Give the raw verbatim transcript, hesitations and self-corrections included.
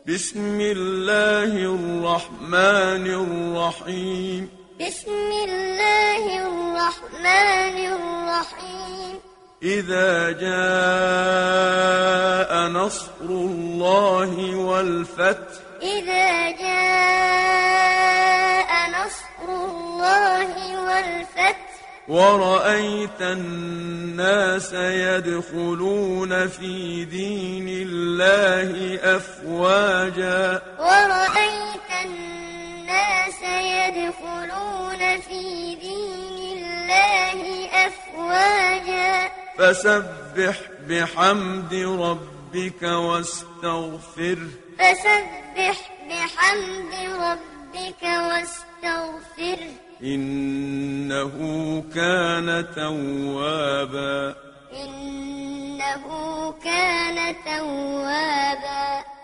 بسم الله الرحمن الرحيم بسم الله الرحمن الرحيم إذا جاء نصر الله والفتح إذا جاء نصر الله والفتح ورأيت الناس يدخلون في دين الله أفواجا ورأيت الناس يدخلون في دين الله أفواجا فسبح بحمد ربك واستغفره فسبح بحمد ربك واستغفره إنه كان توابا إنه كان توابا